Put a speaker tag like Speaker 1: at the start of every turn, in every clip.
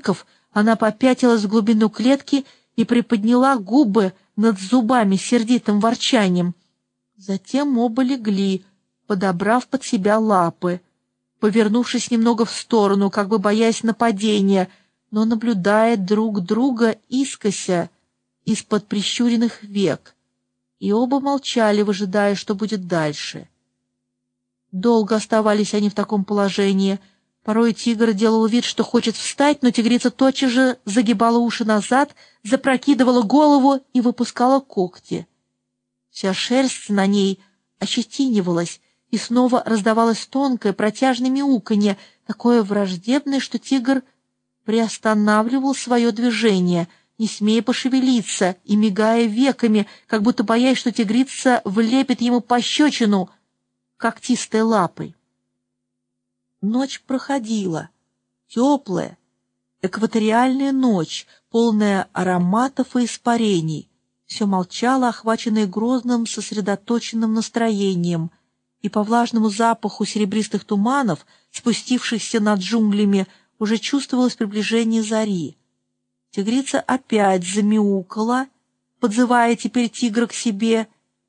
Speaker 1: пофырков, она попятилась в глубину клетки и приподняла губы над зубами с сердитым ворчанием. Затем оба легли, подобрав под себя лапы, повернувшись немного в сторону, как бы боясь нападения, но наблюдая друг друга искося из-под прищуренных век. И оба молчали, выжидая, что будет дальше. Долго оставались они в таком положении. Порой тигр делал вид, что хочет встать, но тигрица тотчас же загибала уши назад, запрокидывала голову и выпускала когти. Вся шерсть на ней ощетинивалась, и снова раздавалось тонкое протяжное мяуканье, такое враждебное, что тигр приостанавливал свое движение, не смея пошевелиться и мигая веками, как будто боясь, что тигрица влепит ему пощечину когтистой лапой. Ночь проходила, теплая, экваториальная ночь, полная ароматов и испарений. Все молчало, охваченное грозным, сосредоточенным настроением, и по влажному запаху серебристых туманов, спустившихся над джунглями, уже чувствовалось приближение зари. Тигрица опять замяукала, подзывая теперь тигра к себе,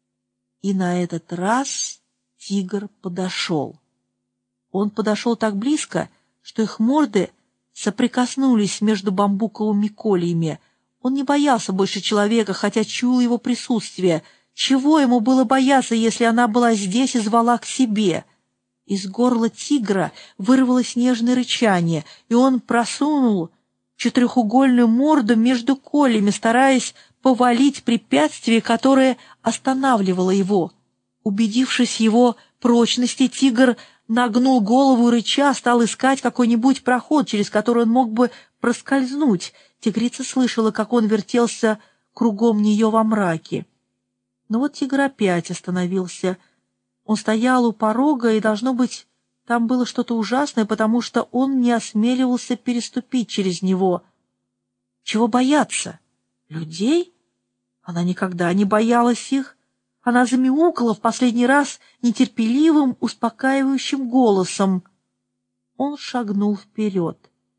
Speaker 1: и на этот раз тигр подошел. Он подошел так близко, что их морды соприкоснулись между бамбуковыми кольями. Он не боялся больше человека, хотя чуял его присутствие. Чего ему было бояться, если она была здесь и звала к себе? Из горла тигра вырвалось нежное рычание, и он просунул четырехугольную морду между кольями, стараясь повалить препятствие, которое останавливало его. Убедившись в его прочности, тигр нагнул голову и, рыча, стал искать какой-нибудь проход, через который он мог бы проскользнуть. Тигрица слышала, как он вертелся кругом нее во мраке. Но вот тигр опять остановился. Он стоял у порога, и, должно быть, там было что-то ужасное, потому что он не осмеливался переступить через него. Чего бояться? Людей? Она никогда не боялась их. Она замяукала в последний раз нетерпеливым, успокаивающим голосом. Он шагнул вперед.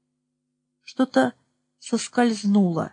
Speaker 1: Что-то соскользнуло.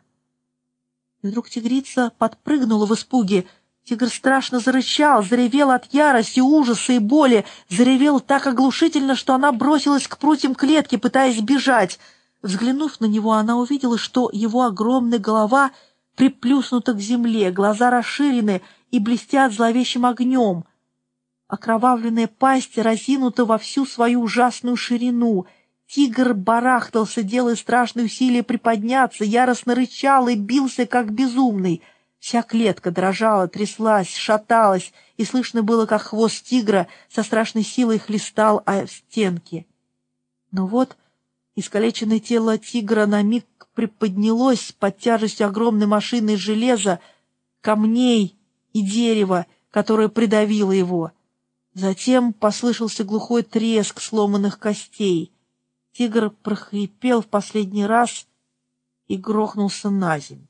Speaker 1: И вдруг тигрица подпрыгнула в испуге. Тигр страшно зарычал, заревел от ярости, ужаса и боли, заревел так оглушительно, что она бросилась к прутьям клетки, пытаясь бежать. Взглянув на него, она увидела, что его огромная голова приплюснута к земле, глаза расширены и блестят зловещим огнем. Окровавленная пасть разинута во всю свою ужасную ширину. Тигр барахтался, делая страшные усилия приподняться, яростно рычал и бился, как безумный. Вся клетка дрожала, тряслась, шаталась, и слышно было, как хвост тигра со страшной силой хлестал о стенки. Но вот искалеченное тело тигра на миг приподнялось под тяжестью огромной машины из железа, камней и дерева, которое придавило его. Затем послышался глухой треск сломанных костей. Тигр прохрипел в последний раз и грохнулся на землю.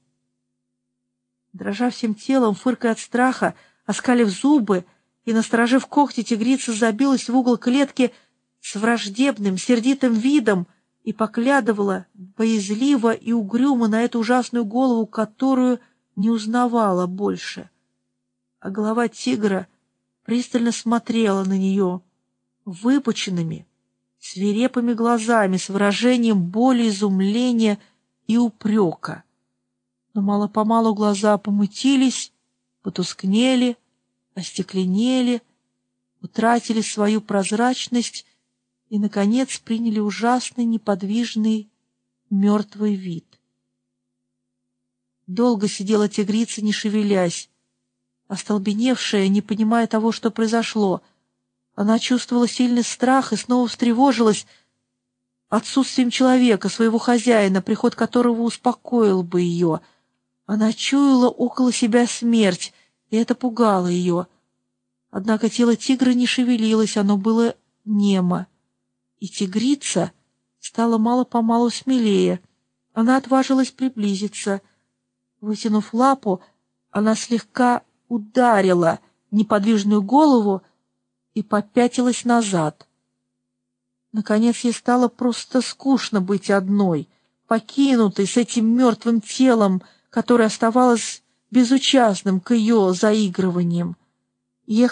Speaker 1: Дрожа всем телом, фыркая от страха, оскалив зубы и насторожив когти, тигрица забилась в угол клетки с враждебным, сердитым видом и поглядывала боязливо и угрюмо на эту ужасную голову, которую не узнавала больше. А голова тигра пристально смотрела на нее выпученными, свирепыми глазами с выражением боли, изумления и упрека. Но мало-помалу глаза помутились, потускнели, остекленели, утратили свою прозрачность и, наконец, приняли ужасный, неподвижный, мертвый вид. Долго сидела тигрица, не шевелясь, остолбеневшая, не понимая того, что произошло. Она чувствовала сильный страх и снова встревожилась отсутствием человека, своего хозяина, приход которого успокоил бы ее. Она чуяла около себя смерть, и это пугало ее. Однако тело тигра не шевелилось, оно было немо. И тигрица стала мало-помалу смелее. Она отважилась приблизиться. Вытянув лапу, она слегка ударила неподвижную голову и попятилась назад. Наконец ей стало просто скучно быть одной. покинутой, с этим мертвым телом, которое оставалось безучастным к ее заигрываниям.